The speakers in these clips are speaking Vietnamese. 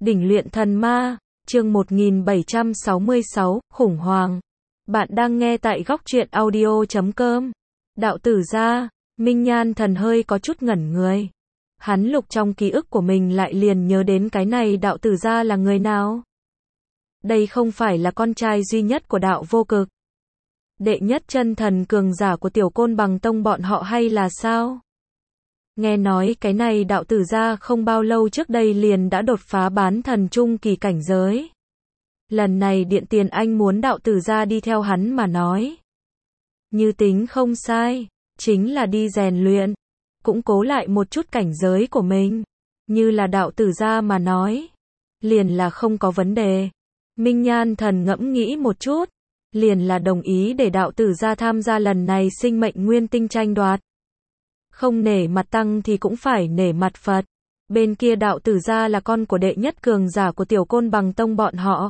Đỉnh luyện thần ma, chương 1766, khủng hoảng. Bạn đang nghe tại góc truyện audio.com. Đạo tử gia, Minh Nhan Thần hơi có chút ngẩn người. Hắn lục trong ký ức của mình lại liền nhớ đến cái này đạo tử gia là người nào. Đây không phải là con trai duy nhất của đạo vô cực. Đệ nhất chân thần cường giả của Tiểu Côn Bằng Tông bọn họ hay là sao? Nghe nói cái này đạo tử gia không bao lâu trước đây liền đã đột phá bán thần trung kỳ cảnh giới. Lần này Điện Tiền Anh muốn đạo tử gia đi theo hắn mà nói. Như tính không sai, chính là đi rèn luyện, củng cố lại một chút cảnh giới của mình. Như là đạo tử gia mà nói, liền là không có vấn đề. Minh Nhan Thần ngẫm nghĩ một chút, liền là đồng ý để đạo tử gia tham gia lần này sinh mệnh nguyên tinh tranh đoạt. Không nể mặt tăng thì cũng phải nể mặt Phật. Bên kia đạo tử gia là con của đệ nhất cường giả của Tiểu Côn Bằng Tông bọn họ.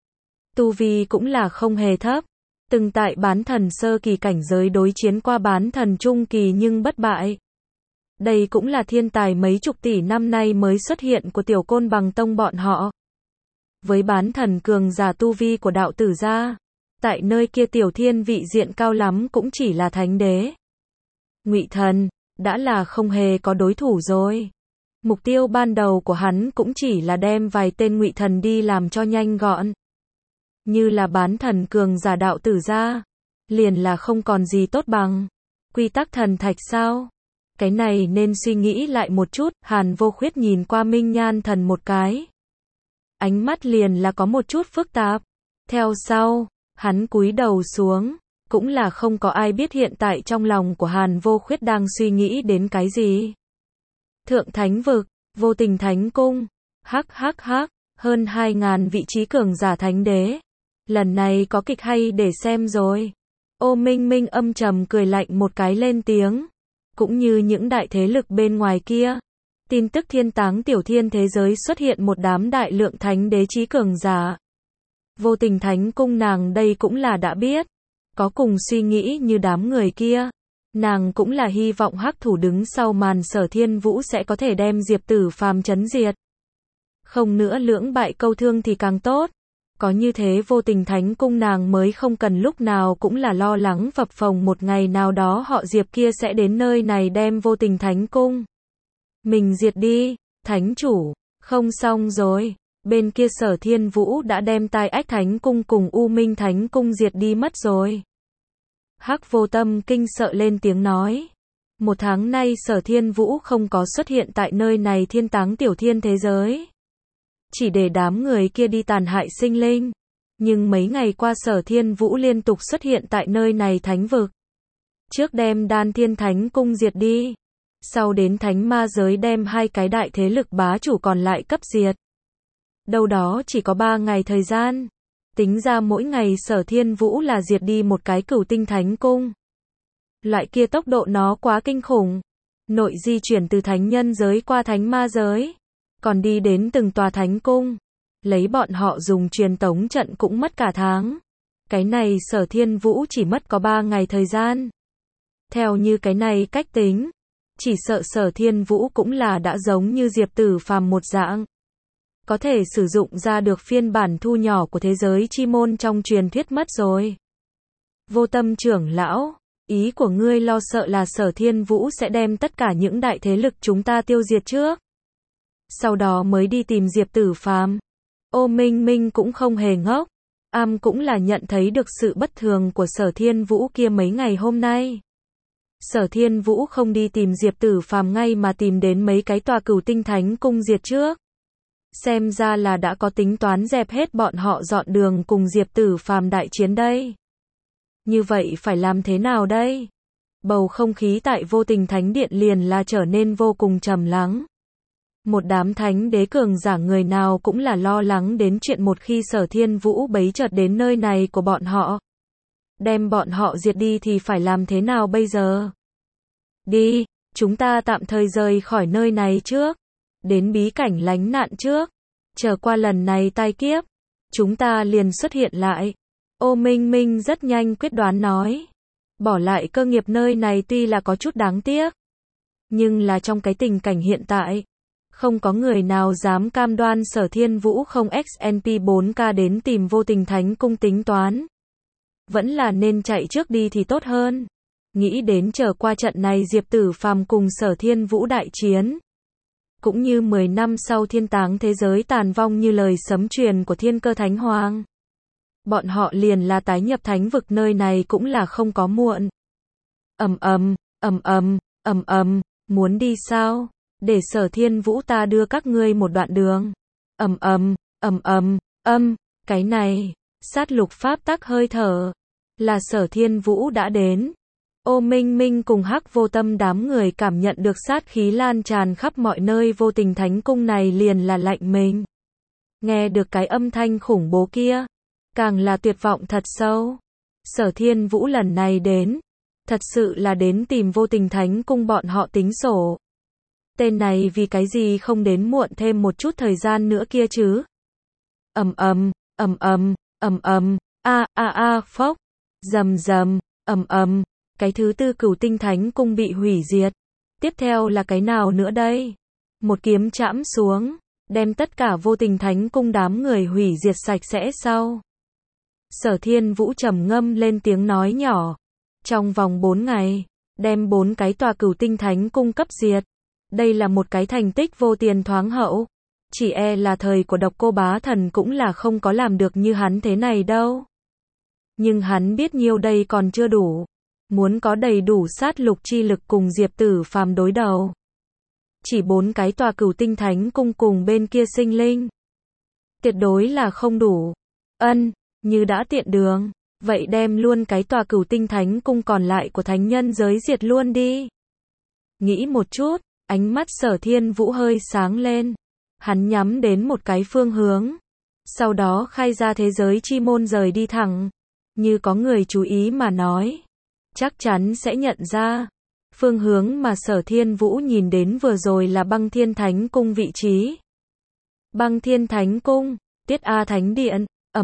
Tu vi cũng là không hề thấp. Từng tại bán thần sơ kỳ cảnh giới đối chiến qua bán thần trung kỳ nhưng bất bại. Đây cũng là thiên tài mấy chục tỷ năm nay mới xuất hiện của Tiểu Côn Bằng Tông bọn họ. Với bán thần cường giả tu vi của đạo tử gia, tại nơi kia tiểu thiên vị diện cao lắm cũng chỉ là thánh đế. Ngụy Thần đã là không hề có đối thủ rồi. Mục tiêu ban đầu của hắn cũng chỉ là đem vài tên Ngụy Thần đi làm cho nhanh gọn. Như là bán thần cường giả đạo tử gia, liền là không còn gì tốt bằng. Quy tắc thần thạch sao? Cái này nên suy nghĩ lại một chút. Hàn Vô Khuyết nhìn qua Minh Nhan Thần một cái. Ánh mắt liền là có một chút phức tạp. Theo sau, hắn cúi đầu xuống. Cũng là không có ai biết hiện tại trong lòng của Hàn Vô Khuyết đang suy nghĩ đến cái gì. Thượng Thánh Vực, Vô Tình Thánh Cung, hắc, hơn 2.000 vị trí cường giả thánh đế. Lần này có kịch hay để xem rồi. Ô Minh Minh âm trầm cười lạnh một cái lên tiếng. Cũng như những đại thế lực bên ngoài kia. Tin tức thiên táng tiểu thiên thế giới xuất hiện một đám đại lượng thánh đế trí cường giả. Vô Tình Thánh Cung nàng đây cũng là đã biết. Có cùng suy nghĩ như đám người kia. Nàng cũng là hy vọng hắc thủ đứng sau màn Sở Thiên Vũ sẽ có thể đem Diệp Tử Phàm chấn diệt. Không nữa lưỡng bại câu thương thì càng tốt. Có như thế Vô Tình Thánh Cung nàng mới không cần lúc nào cũng là lo lắng phập phồng một ngày nào đó họ Diệp kia sẽ đến nơi này đem Vô Tình Thánh Cung mình diệt đi. Thánh chủ, không xong rồi. Bên kia Sở Thiên Vũ đã đem Tai Ách Thánh Cung cùng U Minh Thánh Cung diệt đi mất rồi. Hắc Vô Tâm kinh sợ lên tiếng nói. Một tháng nay Sở Thiên Vũ không có xuất hiện tại nơi này thiên táng tiểu thiên thế giới. Chỉ để đám người kia đi tàn hại sinh linh. Nhưng mấy ngày qua Sở Thiên Vũ liên tục xuất hiện tại nơi này thánh vực. Trước đem Đan Thiên Thánh Cung diệt đi. Sau đến Thánh Ma Giới đem hai cái đại thế lực bá chủ còn lại cấp diệt. Đâu đó chỉ có 3 ngày thời gian. Tính ra mỗi ngày Sở Thiên Vũ là diệt đi một cái Cửu Tinh Thánh Cung. Loại kia tốc độ nó quá kinh khủng. Nội di chuyển từ thánh nhân giới qua thánh ma giới. Còn đi đến từng tòa thánh cung. Lấy bọn họ dùng truyền tống trận cũng mất cả tháng. Cái này Sở Thiên Vũ chỉ mất có 3 ngày thời gian. Theo như cái này cách tính. Chỉ sợ Sở Thiên Vũ cũng là đã giống như Diệp Tử Phàm một dạng. Có thể sử dụng ra được phiên bản thu nhỏ của thế giới chi môn trong truyền thuyết mất rồi. Vô Tâm trưởng lão, ý của ngươi lo sợ là Sở Thiên Vũ sẽ đem tất cả những đại thế lực chúng ta tiêu diệt trước. Sau đó mới đi tìm Diệp Tử Phàm. Ô Minh Minh cũng không hề ngốc. Cũng là nhận thấy được sự bất thường của Sở Thiên Vũ kia mấy ngày hôm nay. Sở Thiên Vũ không đi tìm Diệp Tử Phàm ngay mà tìm đến mấy cái tòa Cửu Tinh Thánh Cung diệt trước. Xem ra là đã có tính toán dẹp hết bọn họ dọn đường cùng Diệp Tử Phàm đại chiến đây. Như vậy phải làm thế nào đây? Bầu không khí tại Vô Tình Thánh Điện liền là trở nên vô cùng trầm lắng. Một đám thánh đế cường giả người nào cũng là lo lắng đến chuyện một khi Sở Thiên Vũ bấy chợt đến nơi này của bọn họ. Đem bọn họ diệt đi thì phải làm thế nào bây giờ? Đi, chúng ta tạm thời rời khỏi nơi này trước. Đến bí cảnh lánh nạn trước. Chờ qua lần này tai kiếp. Chúng ta liền xuất hiện lại. Ô Minh Minh rất nhanh quyết đoán nói. Bỏ lại cơ nghiệp nơi này tuy là có chút đáng tiếc. Nhưng là trong cái tình cảnh hiện tại. Không có người nào dám cam đoan Sở Thiên Vũ không XNP 4K đến tìm Vô Tình Thánh Cung tính toán. Vẫn là nên chạy trước đi thì tốt hơn. Nghĩ đến chờ qua trận này Diệp Tử Phàm cùng Sở Thiên Vũ đại chiến. Cũng như 10 năm sau thiên táng thế giới tàn vong như lời sấm truyền của Thiên Cơ Thánh Hoàng. Bọn họ liền là tái nhập thánh vực, nơi này cũng là không có muộn. Muốn đi sao? Để Sở Thiên Vũ ta đưa các ngươi một đoạn đường. Cái này, sát lục pháp tắc hơi thở. Là Sở Thiên Vũ đã đến. Ô Minh Minh cùng Hắc Vô Tâm đám người cảm nhận được sát khí lan tràn khắp mọi nơi, Vô Tình Thánh Cung này liền là lạnh mình. Nghe được cái âm thanh khủng bố kia, càng là tuyệt vọng thật sâu. Sở Thiên Vũ lần này đến, thật sự là đến tìm Vô Tình Thánh Cung bọn họ tính sổ. Tên này vì cái gì không đến muộn thêm một chút thời gian nữa kia chứ? Phốc, rầm, cái thứ tư Cửu Tinh Thánh Cung bị hủy diệt. Tiếp theo là cái nào nữa đây? Một kiếm chạm xuống, đem tất cả Vô Tình Thánh Cung đám người hủy diệt sạch sẽ sau. Sở Thiên Vũ trầm ngâm lên tiếng nói nhỏ. Trong vòng 4 ngày, đem 4 cái tòa Cửu Tinh Thánh Cung cấp diệt. Đây là một cái thành tích vô tiền thoáng hậu. Chỉ e là thời của Độc Cô Bá Thần cũng là không có làm được như hắn thế này đâu. Nhưng hắn biết nhiêu đây còn chưa đủ. Muốn có đầy đủ sát lục chi lực cùng Diệp Tử Phàm đối đầu. Chỉ 4 cái tòa Cửu Tinh Thánh Cung cùng bên kia sinh linh. Tuyệt đối là không đủ. Như đã tiện đường, vậy đem luôn cái tòa Cửu Tinh Thánh Cung còn lại của thánh nhân giới diệt luôn đi. Nghĩ một chút, ánh mắt Sở Thiên Vũ hơi sáng lên. Hắn nhắm đến một cái phương hướng. Sau đó khai ra thế giới chi môn rời đi thẳng. Như có người chú ý mà nói. Chắc chắn sẽ nhận ra. Phương hướng mà Sở Thiên Vũ nhìn đến vừa rồi là Băng Thiên Thánh Cung vị trí. Băng Thiên Thánh Cung, Tiết A Thánh Điện,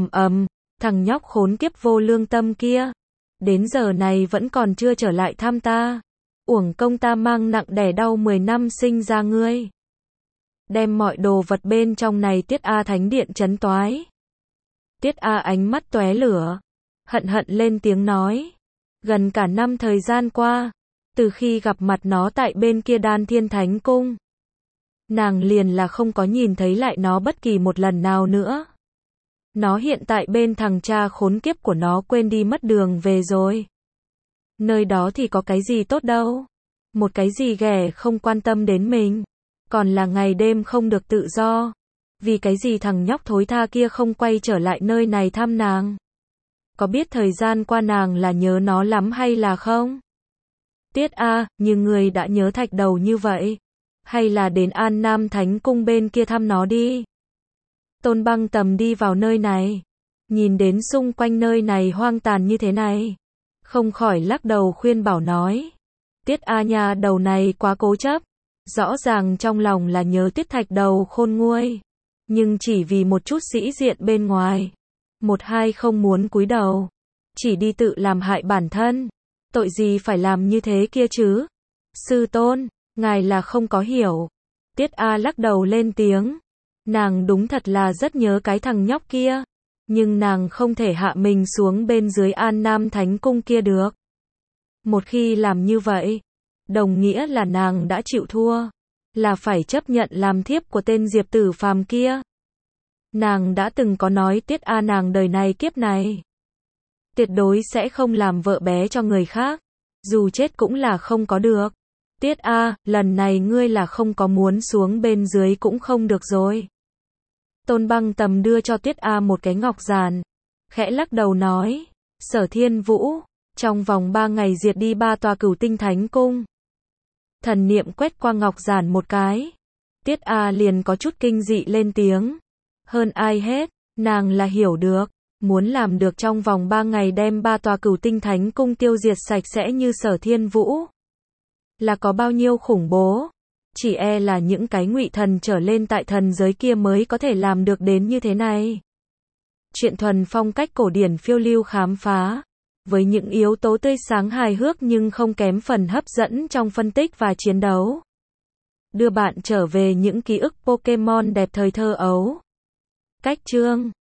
thằng nhóc khốn kiếp vô lương tâm kia. Đến giờ này vẫn còn chưa trở lại thăm ta. Uổng công ta mang nặng đẻ đau 10 năm sinh ra ngươi. Đem mọi đồ vật bên trong này Tiết A Thánh Điện chấn toái. Tiết A ánh mắt tóe lửa. Hận lên tiếng nói. Gần cả năm thời gian qua, từ khi gặp mặt nó tại bên kia Đan Thiên Thánh Cung, nàng liền là không có nhìn thấy lại nó bất kỳ một lần nào nữa. Nó hiện tại bên thằng cha khốn kiếp của nó quên đi mất đường về rồi. Nơi đó thì có cái gì tốt đâu. Một cái gì ghẻ không quan tâm đến mình. Còn là ngày đêm không được tự do. Vì cái gì thằng nhóc thối tha kia không quay trở lại nơi này thăm nàng. Có biết thời gian qua nàng là nhớ nó lắm hay là không? Tiết A, nhưng người đã nhớ thạch đầu như vậy. Hay là đến An Nam Thánh Cung bên kia thăm nó đi. Tôn Băng Tầm đi vào nơi này. Nhìn đến xung quanh nơi này hoang tàn như thế này. Không khỏi lắc đầu khuyên bảo nói. Tiết A nhà đầu này quá cố chấp. Rõ ràng trong lòng là nhớ Tiết thạch đầu khôn nguôi. Nhưng chỉ vì một chút sĩ diện bên ngoài. Một hai không muốn cúi đầu. Chỉ đi tự làm hại bản thân. Tội gì phải làm như thế kia chứ? Sư tôn, ngài là không có hiểu. Tiết A lắc đầu lên tiếng. Nàng đúng thật là rất nhớ cái thằng nhóc kia. Nhưng nàng không thể hạ mình xuống bên dưới An Nam Thánh Cung kia được. Một khi làm như vậy, đồng nghĩa là nàng đã chịu thua. Là phải chấp nhận làm thiếp của tên Diệp Tử Phàm kia. Nàng đã từng có nói Tiết A nàng đời này kiếp này. Tuyệt đối sẽ không làm vợ bé cho người khác. Dù chết cũng là không có được. Tiết A, lần này ngươi là không có muốn xuống bên dưới cũng không được rồi. Tôn Băng Tầm đưa cho Tiết A một cái ngọc giản. Khẽ lắc đầu nói. Sở Thiên Vũ, trong vòng 3 ngày diệt đi 3 tòa Cửu Tinh Thánh Cung. Thần niệm quét qua ngọc giản một cái. Tiết A liền có chút kinh dị lên tiếng. Hơn ai hết, nàng là hiểu được. Muốn làm được trong vòng 3 ngày đem 3 tòa Cửu Tinh Thánh Cung tiêu diệt sạch sẽ như Sở Thiên Vũ. Là có bao nhiêu khủng bố. Chỉ e là những cái ngụy thần trở lên tại thần giới kia mới có thể làm được đến như thế này. Chuyện thuần phong cách cổ điển phiêu lưu khám phá. Với những yếu tố tươi sáng hài hước nhưng không kém phần hấp dẫn trong phân tích và chiến đấu. đưa bạn trở về những ký ức Pokemon đẹp thời thơ ấu. Cách chương